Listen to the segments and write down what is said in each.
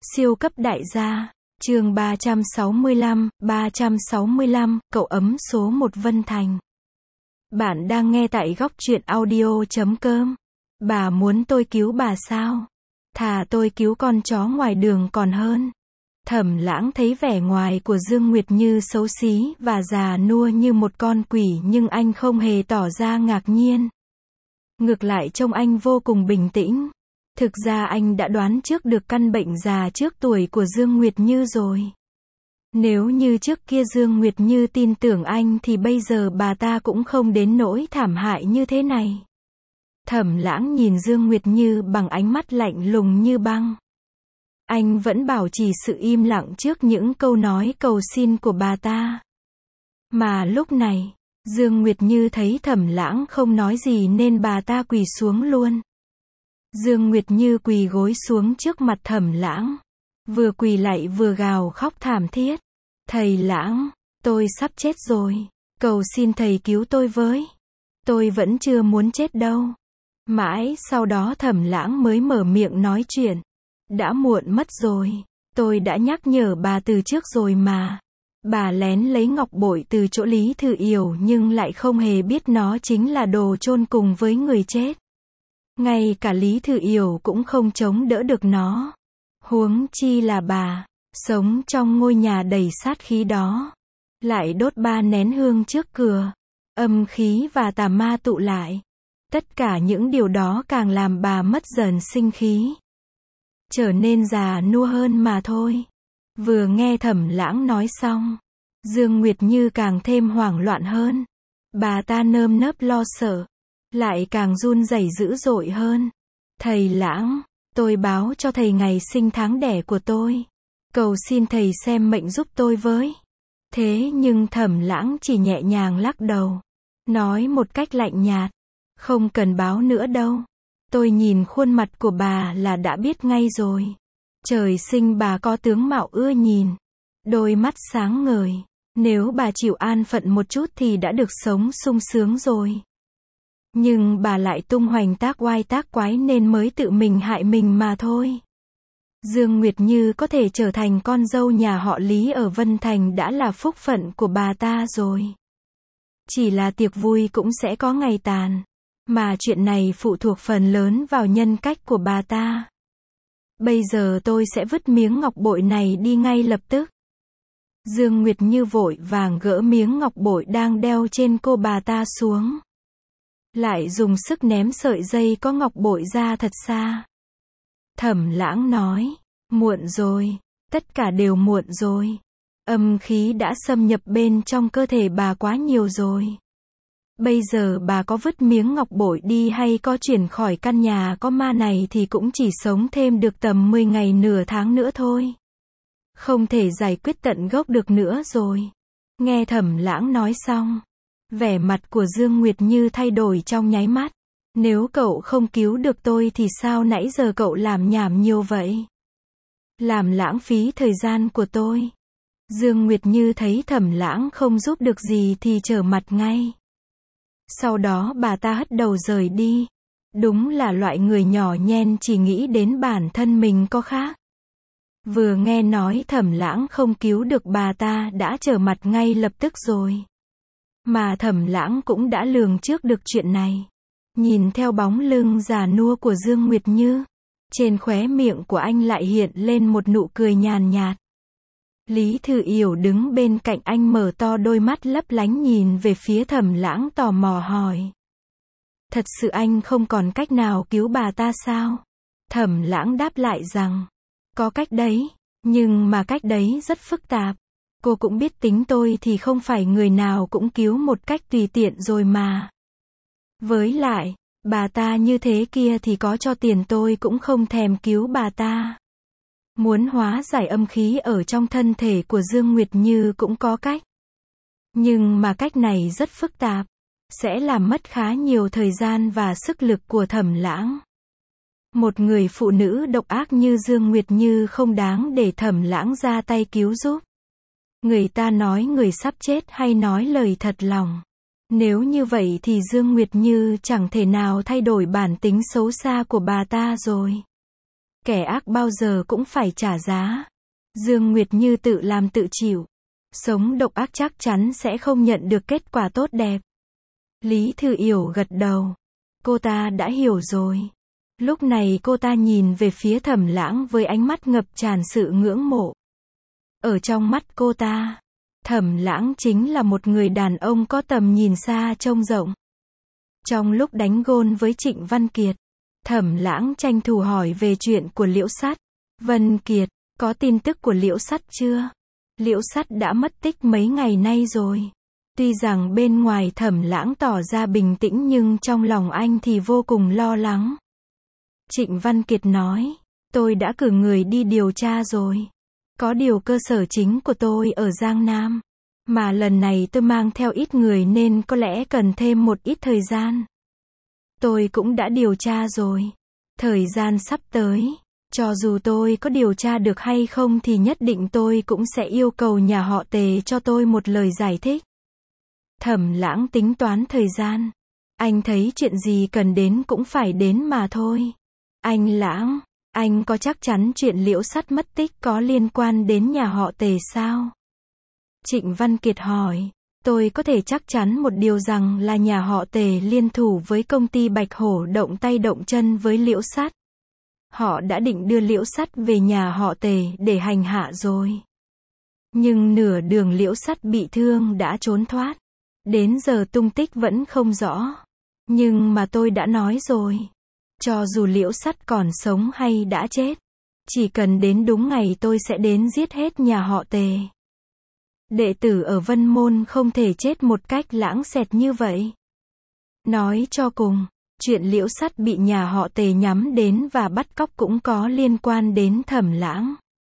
Siêu cấp đại gia, chương 365, cậu ấm số 1 Vân Thành. Bạn đang nghe tại góc truyện audio.com. Bà muốn tôi cứu bà sao? Thà tôi cứu con chó ngoài đường còn hơn. Thẩm Lãng thấy vẻ ngoài của Dương Nguyệt Như xấu xí và già nua như một con quỷ, nhưng anh không hề tỏ ra ngạc nhiên. Ngược lại trông anh vô cùng bình tĩnh. Thực ra anh đã đoán trước được căn bệnh già trước tuổi của Dương Nguyệt Như rồi. Nếu như trước kia Dương Nguyệt Như tin tưởng anh thì bây giờ bà ta cũng không đến nỗi thảm hại như thế này. Thẩm Lãng nhìn Dương Nguyệt Như bằng ánh mắt lạnh lùng như băng. Anh vẫn bảo trì sự im lặng trước những câu nói cầu xin của bà ta. Mà lúc này, Dương Nguyệt Như thấy Thẩm Lãng không nói gì nên bà ta quỳ xuống luôn. Dương Nguyệt Như quỳ gối xuống trước mặt Thẩm Lãng. Vừa quỳ lại vừa gào khóc thảm thiết. Thầy Lãng, tôi sắp chết rồi. Cầu xin thầy cứu tôi với. Tôi vẫn chưa muốn chết đâu. Mãi sau đó Thẩm Lãng mới mở miệng nói chuyện. Đã muộn mất rồi. Tôi đã nhắc nhở bà từ trước rồi mà. Bà lén lấy ngọc bội từ chỗ Lý Thư Yểu nhưng lại không hề biết nó chính là đồ chôn cùng với người chết. Ngay cả Lý Thư Yểu cũng không chống đỡ được nó. Huống chi là bà, sống trong ngôi nhà đầy sát khí đó. Lại đốt 3 nén hương trước cửa. Âm khí và tà ma tụ lại. Tất cả những điều đó càng làm bà mất dần sinh khí. Trở nên già nua hơn mà thôi. Vừa nghe Thẩm Lãng nói xong, Dương Nguyệt Như càng thêm hoảng loạn hơn. Bà ta nơm nớp lo sợ. Lại càng run rẩy dữ dội hơn. Thầy Lãng, tôi báo cho thầy ngày sinh tháng đẻ của tôi. Cầu xin thầy xem mệnh giúp tôi với. Thế nhưng Thẩm Lãng chỉ nhẹ nhàng lắc đầu. Nói một cách lạnh nhạt. Không cần báo nữa đâu. Tôi nhìn khuôn mặt của bà là đã biết ngay rồi. Trời sinh bà có tướng mạo ưa nhìn. Đôi mắt sáng ngời. Nếu bà chịu an phận một chút thì đã được sống sung sướng rồi. Nhưng bà lại tung hoành tác oai tác quái nên mới tự mình hại mình mà thôi. Dương Nguyệt Như có thể trở thành con dâu nhà họ Lý ở Vân Thành đã là phúc phận của bà ta rồi. Chỉ là tiệc vui cũng sẽ có ngày tàn. Mà chuyện này phụ thuộc phần lớn vào nhân cách của bà ta. Bây giờ tôi sẽ vứt miếng ngọc bội này đi ngay lập tức. Dương Nguyệt Như vội vàng gỡ miếng ngọc bội đang đeo trên cô bà ta xuống. Lại dùng sức ném sợi dây có ngọc bội ra thật xa. Thẩm Lãng nói, muộn rồi, tất cả đều muộn rồi. Âm khí đã xâm nhập bên trong cơ thể bà quá nhiều rồi. Bây giờ bà có vứt miếng ngọc bội đi hay có chuyển khỏi căn nhà có ma này thì cũng chỉ sống thêm được tầm 10 ngày nửa tháng nữa thôi. Không thể giải quyết tận gốc được nữa rồi. Nghe Thẩm Lãng nói xong, vẻ mặt của Dương Nguyệt Như thay đổi trong nháy mắt. Nếu cậu không cứu được tôi thì sao nãy giờ cậu làm nhảm nhiều vậy? Làm lãng phí thời gian của tôi. Dương Nguyệt Như thấy Thẩm Lãng không giúp được gì thì trở mặt ngay. Sau đó bà ta hất đầu rời đi. Đúng là loại người nhỏ nhen chỉ nghĩ đến bản thân mình có khác. Vừa nghe nói Thẩm Lãng không cứu được bà ta đã trở mặt ngay lập tức rồi. Mà Thẩm Lãng cũng đã lường trước được chuyện này. Nhìn theo bóng lưng già nua của Dương Nguyệt Như, trên khóe miệng của anh lại hiện lên một nụ cười nhàn nhạt. Lý Thư Yểu đứng bên cạnh anh mở to đôi mắt lấp lánh nhìn về phía Thẩm Lãng tò mò hỏi. Thật sự anh không còn cách nào cứu bà ta sao? Thẩm Lãng đáp lại rằng, có cách đấy, nhưng mà cách đấy rất phức tạp. Cô cũng biết tính tôi thì không phải người nào cũng cứu một cách tùy tiện rồi mà. Với lại, bà ta như thế kia thì có cho tiền tôi cũng không thèm cứu bà ta. Muốn hóa giải âm khí ở trong thân thể của Dương Nguyệt Như cũng có cách. Nhưng mà cách này rất phức tạp. Sẽ làm mất khá nhiều thời gian và sức lực của Thẩm Lãng. Một người phụ nữ độc ác như Dương Nguyệt Như không đáng để Thẩm Lãng ra tay cứu giúp. Người ta nói người sắp chết hay nói lời thật lòng. Nếu như vậy thì Dương Nguyệt Như chẳng thể nào thay đổi bản tính xấu xa của bà ta rồi. Kẻ ác bao giờ cũng phải trả giá. Dương Nguyệt Như tự làm tự chịu. Sống độc ác chắc chắn sẽ không nhận được kết quả tốt đẹp. Lý Thư Yểu gật đầu. Cô ta đã hiểu rồi. Lúc này cô ta nhìn về phía Thẩm Lãng với ánh mắt ngập tràn sự ngưỡng mộ. Ở trong mắt cô ta, Thẩm Lãng chính là một người đàn ông có tầm nhìn xa trông rộng. Trong lúc đánh gôn với Trịnh Văn Kiệt, Thẩm Lãng tranh thủ hỏi về chuyện của Liễu Sắt. Vân Kiệt, có tin tức của Liễu Sắt chưa? Liễu Sắt đã mất tích mấy ngày nay rồi. Tuy rằng bên ngoài Thẩm Lãng tỏ ra bình tĩnh nhưng trong lòng anh thì vô cùng lo lắng. Trịnh Văn Kiệt nói, tôi đã cử người đi điều tra rồi. Có điều cơ sở chính của tôi ở Giang Nam. Mà lần này tôi mang theo ít người nên có lẽ cần thêm một ít thời gian. Tôi cũng đã điều tra rồi. Thời gian sắp tới, cho dù tôi có điều tra được hay không thì nhất định tôi cũng sẽ yêu cầu nhà họ Tề cho tôi một lời giải thích. Thẩm Lãng tính toán thời gian. Anh thấy chuyện gì cần đến cũng phải đến mà thôi. Anh Lãng, anh có chắc chắn chuyện Liễu Sắt mất tích có liên quan đến nhà họ Tề sao? Trịnh Văn Kiệt hỏi. Tôi có thể chắc chắn một điều rằng là nhà họ Tề liên thủ với công ty Bạch Hổ động tay động chân với Liễu Sắt. Họ đã định đưa Liễu Sắt về nhà họ Tề để hành hạ rồi. Nhưng nửa đường Liễu Sắt bị thương đã trốn thoát. Đến giờ tung tích vẫn không rõ. Nhưng mà tôi đã nói rồi. Cho dù Liễu Sắt còn sống hay đã chết, chỉ cần đến đúng ngày tôi sẽ đến giết hết nhà họ Tề. Đệ tử ở Vân Môn không thể chết một cách lãng xẹt như vậy. Nói cho cùng, chuyện Liễu Sắt bị nhà họ Tề nhắm đến và bắt cóc cũng có liên quan đến Thẩm Lãng.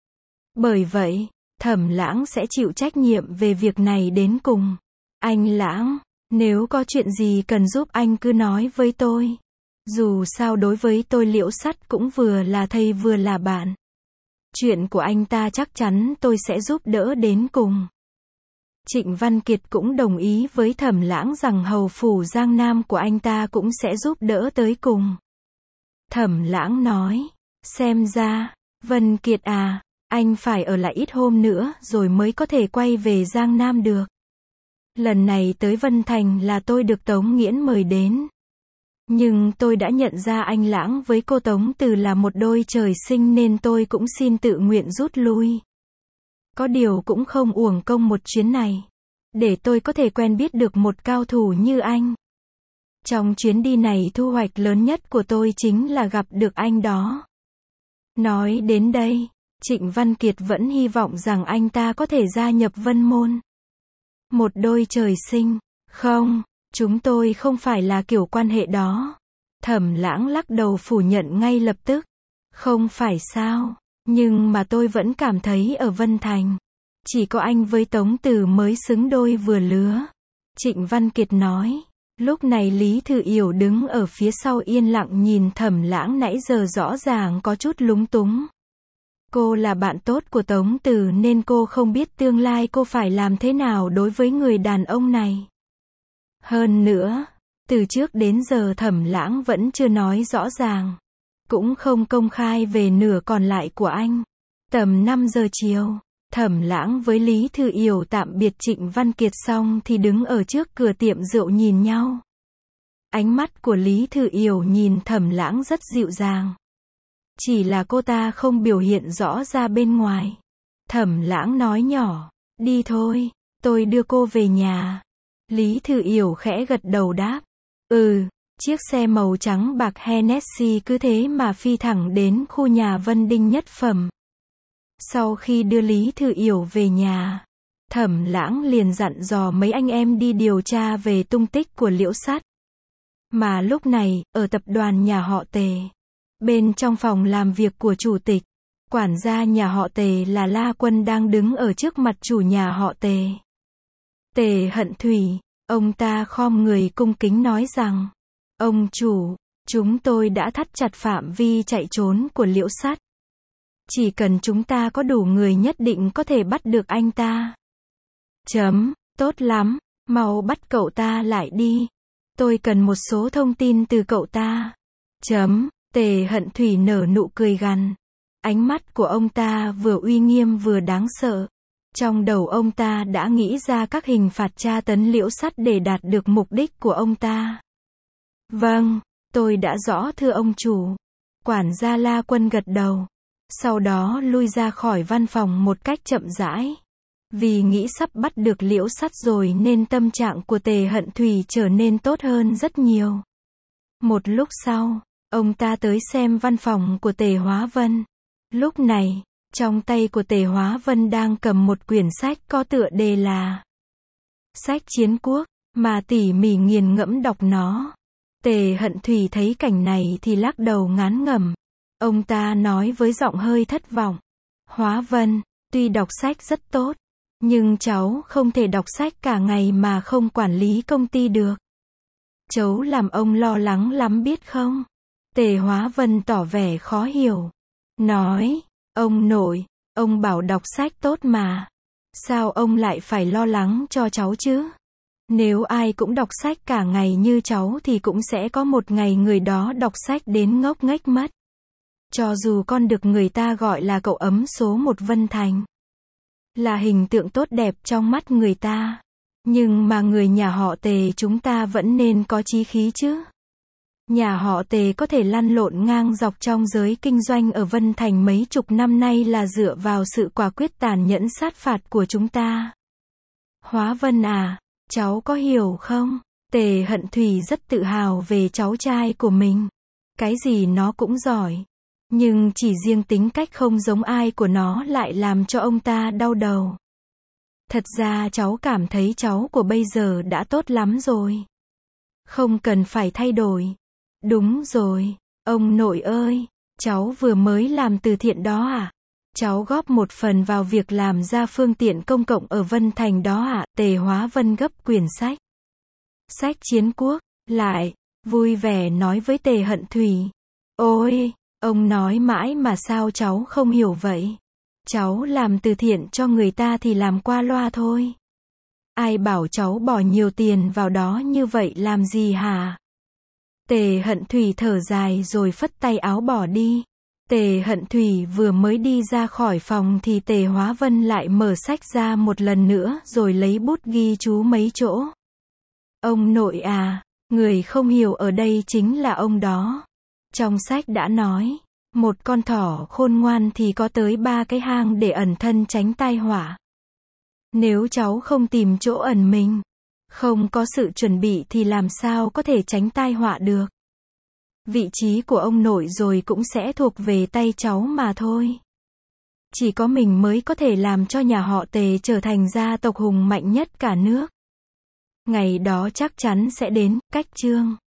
Bởi vậy, Thẩm Lãng sẽ chịu trách nhiệm về việc này đến cùng. Anh Lãng, nếu có chuyện gì cần giúp anh cứ nói với tôi. Dù sao đối với tôi Liễu Sắt cũng vừa là thầy vừa là bạn. Chuyện của anh ta chắc chắn tôi sẽ giúp đỡ đến cùng. Trịnh Văn Kiệt cũng đồng ý với Thẩm Lãng rằng hầu phủ Giang Nam của anh ta cũng sẽ giúp đỡ tới cùng. Thẩm Lãng nói, xem ra, Vân Kiệt à, anh phải ở lại ít hôm nữa rồi mới có thể quay về Giang Nam được. Lần này tới Vân Thành là tôi được Tống Nghiễn mời đến. Nhưng tôi đã nhận ra anh Lãng với cô Tống Từ là một đôi trời sinh nên tôi cũng xin tự nguyện rút lui. Có điều cũng không uổng công một chuyến này. Để tôi có thể quen biết được một cao thủ như anh. Trong chuyến đi này thu hoạch lớn nhất của tôi chính là gặp được anh đó. Nói đến đây, Trịnh Văn Kiệt vẫn hy vọng rằng anh ta có thể gia nhập Vân Môn. Một đôi trời sinh, không, chúng tôi không phải là kiểu quan hệ đó. Thẩm Lãng lắc đầu phủ nhận ngay lập tức. Không phải sao, nhưng mà tôi vẫn cảm thấy ở Vân Thành, chỉ có anh với Tống Từ mới xứng đôi vừa lứa. Trịnh Văn Kiệt nói. Lúc này Lý Thư Yểu đứng ở phía sau yên lặng nhìn Thẩm Lãng nãy giờ rõ ràng có chút lúng túng. Cô là bạn tốt của Tống Từ nên cô không biết tương lai cô phải làm thế nào đối với người đàn ông này. Hơn nữa, từ trước đến giờ Thẩm Lãng vẫn chưa nói rõ ràng, cũng không công khai về nửa còn lại của anh. Tầm 5 giờ chiều, Thẩm Lãng với Lý Thư Yểu tạm biệt Trịnh Văn Kiệt xong thì đứng ở trước cửa tiệm rượu nhìn nhau. Ánh mắt của Lý Thư Yểu nhìn Thẩm Lãng rất dịu dàng. Chỉ là cô ta không biểu hiện rõ ra bên ngoài. Thẩm Lãng nói nhỏ, đi thôi, tôi đưa cô về nhà. Lý Thư Yểu khẽ gật đầu đáp, chiếc xe màu trắng bạc Hennessy cứ thế mà phi thẳng đến khu nhà Vân Đinh nhất phẩm. Sau khi đưa Lý Thư Yểu về nhà, Thẩm Lãng liền dặn dò mấy anh em đi điều tra về tung tích của Liễu Sắt. Mà lúc này, ở tập đoàn nhà họ Tề, bên trong phòng làm việc của chủ tịch, quản gia nhà họ Tề là La Quân đang đứng ở trước mặt chủ nhà họ Tề. Tề Hận Thủy, ông ta khom người cung kính nói rằng, ông chủ, chúng tôi đã thắt chặt phạm vi chạy trốn của Liễu Sắt. Chỉ cần chúng ta có đủ người nhất định có thể bắt được anh ta. Tốt lắm, mau bắt cậu ta lại đi. Tôi cần một số thông tin từ cậu ta. Tề Hận Thủy nở nụ cười gằn. Ánh mắt của ông ta vừa uy nghiêm vừa đáng sợ. Trong đầu ông ta đã nghĩ ra các hình phạt tra tấn Liễu Sắt để đạt được mục đích của ông ta. Vâng, tôi đã rõ thưa ông chủ. Quản gia La Quân gật đầu. Sau đó lui ra khỏi văn phòng một cách chậm rãi. Vì nghĩ sắp bắt được Liễu Sắt rồi nên tâm trạng của Tề Hận Thủy trở nên tốt hơn rất nhiều. Một lúc sau, ông ta tới xem văn phòng của Tề Hóa Vân. Lúc này, trong tay của Tề Hóa Vân đang cầm một quyển sách có tựa đề là Sách Chiến Quốc, mà tỉ mỉ nghiền ngẫm đọc nó. Tề Hận Thủy thấy cảnh này thì lắc đầu ngán ngẩm. Ông ta nói với giọng hơi thất vọng. Hóa Vân, tuy đọc sách rất tốt, nhưng cháu không thể đọc sách cả ngày mà không quản lý công ty được. Cháu làm ông lo lắng lắm biết không? Tề Hóa Vân tỏ vẻ khó hiểu. Nói, ông nội, ông bảo đọc sách tốt mà. Sao ông lại phải lo lắng cho cháu chứ? Nếu ai cũng đọc sách cả ngày như cháu thì cũng sẽ có một ngày người đó đọc sách đến ngốc nghếch mất. Cho dù con được người ta gọi là cậu ấm số 1 Vân Thành, là hình tượng tốt đẹp trong mắt người ta, nhưng mà người nhà họ Tề chúng ta vẫn nên có chí khí chứ. Nhà họ Tề có thể lăn lộn ngang dọc trong giới kinh doanh ở Vân Thành mấy chục năm nay là dựa vào sự quả quyết tàn nhẫn sát phạt của chúng ta. Hóa Vân à, cháu có hiểu không? Tề Hận Thủy rất tự hào về cháu trai của mình. Cái gì nó cũng giỏi. Nhưng chỉ riêng tính cách không giống ai của nó lại làm cho ông ta đau đầu. Thật ra cháu cảm thấy cháu của bây giờ đã tốt lắm rồi. Không cần phải thay đổi. Đúng rồi, ông nội ơi, cháu vừa mới làm từ thiện đó à? Cháu góp một phần vào việc làm ra phương tiện công cộng ở Vân Thành đó à? Tề Hóa Vân gấp quyển sách. Sách Chiến Quốc, lại, vui vẻ nói với Tề Hận Thủy. Ôi, ông nói mãi mà sao cháu không hiểu vậy? Cháu làm từ thiện cho người ta thì làm qua loa thôi. Ai bảo cháu bỏ nhiều tiền vào đó như vậy làm gì hả? Tề Hận Thủy thở dài rồi phất tay áo bỏ đi. Tề Hận Thủy vừa mới đi ra khỏi phòng thì Tề Hóa Vân lại mở sách ra một lần nữa rồi lấy bút ghi chú mấy chỗ. Ông nội à, người không hiểu ở đây chính là ông đó. Trong sách đã nói, một con thỏ khôn ngoan thì có tới 3 cái hang để ẩn thân tránh tai họa. Nếu cháu không tìm chỗ ẩn mình, không có sự chuẩn bị thì làm sao có thể tránh tai họa được. Vị trí của ông nội rồi cũng sẽ thuộc về tay cháu mà thôi. Chỉ có mình mới có thể làm cho nhà họ Tề trở thành gia tộc hùng mạnh nhất cả nước. Ngày đó chắc chắn sẽ đến, cách chương.